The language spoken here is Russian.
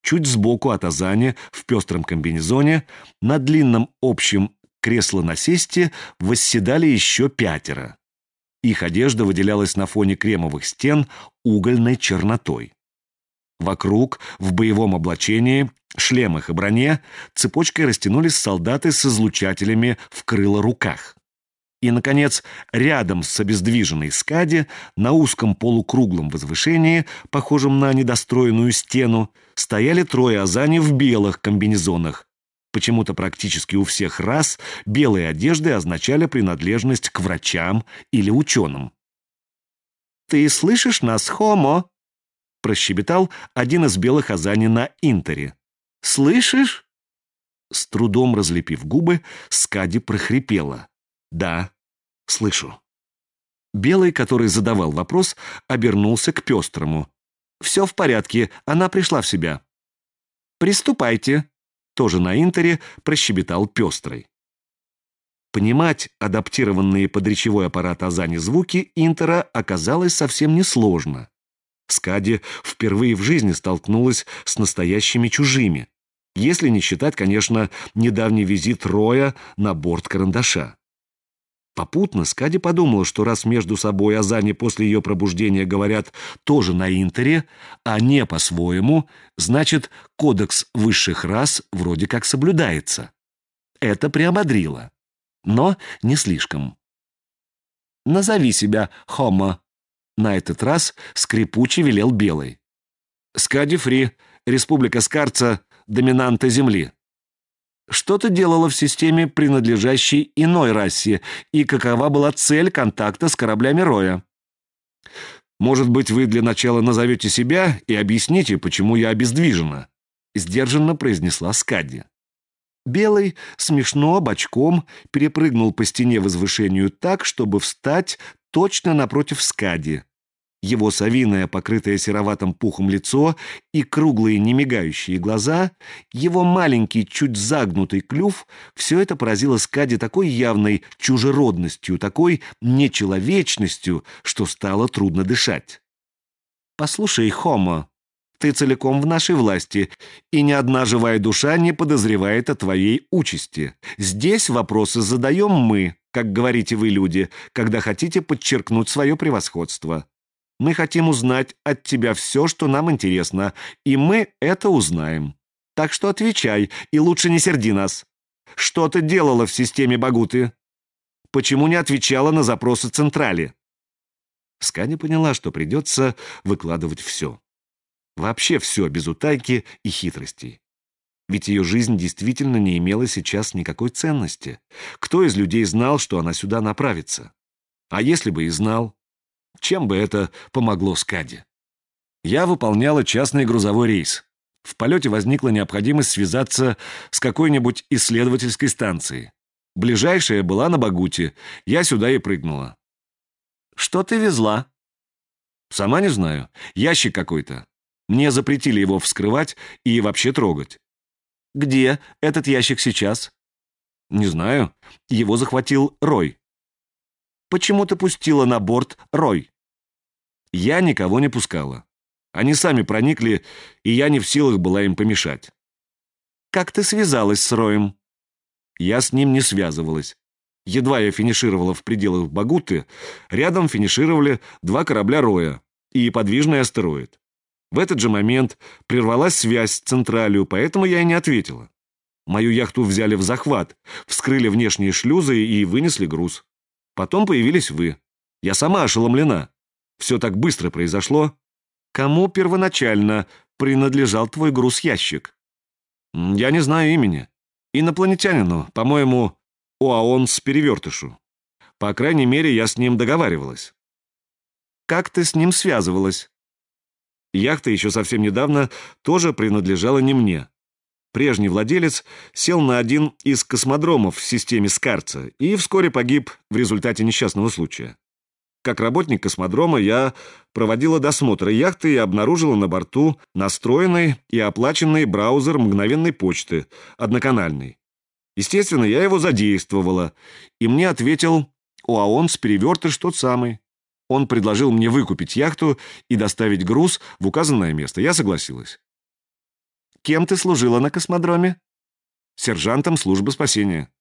Чуть сбоку от Азани в пестром комбинезоне на длинном общем кресло-насесте восседали еще 5. Их одежда выделялась на фоне кремовых стен угольной чернотой. Вокруг, в боевом облачении, шлемах и броне, цепочкой растянулись солдаты с излучателями в крыло-руках. И, наконец, рядом с обездвиженной Скади, на узком полукруглом возвышении, похожем на недостроенную стену, стояли 3 Азани в белых комбинезонах. Почему-то практически у всех рас белые одежды означали принадлежность к врачам или ученым. «Ты слышишь нас, Хомо?» — прощебетал один из белых Азани на Интере. «Слышишь?» С трудом разлепив губы, Скади прохрипела. «Да, слышу». Белый, который задавал вопрос, обернулся к пестрому. «Все в порядке, она пришла в себя». «Приступайте», — тоже на Интере прощебетал пестрый. Понимать адаптированные под речевой аппарат Азани звуки Интера оказалось совсем несложно. Скади впервые в жизни столкнулась с настоящими чужими, если не считать, конечно, недавний визит Роя на борт карандаша. Попутно Скади подумала, что раз между собой Азани после ее пробуждения говорят тоже на Интере, а не по-своему, значит, кодекс высших рас вроде как соблюдается. Это приободрило, но не слишком. «Назови себя, Хомо», — на этот раз скрипуче велел Белый. «Скади Фри, Республика Скарца, доминанта Земли». «Что ты делала в системе, принадлежащей иной расе, и какова была цель контакта с кораблями Роя?» «Может быть, вы для начала назовете себя и объясните, почему я обездвижена?» — сдержанно произнесла Скади. Белый, смешно, бочком, перепрыгнул по стене возвышению так, чтобы встать точно напротив Скади. Его совиное, покрытое сероватым пухом лицо и круглые немигающие глаза, его маленький, чуть загнутый клюв — все это поразило Скади такой явной чужеродностью, такой нечеловечностью, что стало трудно дышать. «Послушай, Хомо, ты целиком в нашей власти, и ни одна живая душа не подозревает о твоей участи. Здесь вопросы задаем мы, как говорите вы, люди, когда хотите подчеркнуть свое превосходство. Мы хотим узнать от тебя все, что нам интересно, и мы это узнаем. Так что отвечай, и лучше не серди нас. Что ты делала в системе Багуты? Почему не отвечала на запросы Централи?» Скади поняла, что придется выкладывать все. Вообще все, без утайки и хитростей. Ведь ее жизнь действительно не имела сейчас никакой ценности. Кто из людей знал, что она сюда направится? А если бы и знал, чем бы это помогло Скади? Я выполняла частный грузовой рейс. В полете возникла необходимость связаться с какой-нибудь исследовательской станцией. Ближайшая была на Багуте. Я сюда и прыгнула. «Что ты везла?» «Сама не знаю. Ящик какой-то. Мне запретили его вскрывать и вообще трогать». «Где этот ящик сейчас?» «Не знаю. Его захватил Рой». «Почему ты пустила на борт Рой?» «Я никого не пускала. Они сами проникли, и я не в силах была им помешать». «Как ты связалась с Роем?» «Я с ним не связывалась. Едва я финишировала в пределах Багуты, рядом финишировали 2 корабля Роя и подвижный астероид. В этот же момент прервалась связь с Централью, поэтому я и не ответила. Мою яхту взяли в захват, вскрыли внешние шлюзы и вынесли груз. Потом появились вы. Я сама ошеломлена. Все так быстро произошло. Кому первоначально принадлежал твой груз-ящик?» «Я не знаю имени. Инопланетянину, по-моему, Оаон-Перевертышу. По крайней мере, я с ним договаривалась». «Как ты с ним связывалась?» Яхта еще совсем недавно тоже принадлежала не мне. Прежний владелец сел на один из космодромов в системе Скарца и вскоре погиб в результате несчастного случая. Как работник космодрома я проводила досмотр яхты и обнаружила на борту настроенный и оплаченный браузер мгновенной почты, одноканальный. Естественно, я его задействовала, и мне ответил Оаон-Перевертыш тот самый. Он предложил мне выкупить яхту и доставить груз в указанное место. Я согласилась. Кем ты служила на космодроме? Сержантом службы спасения.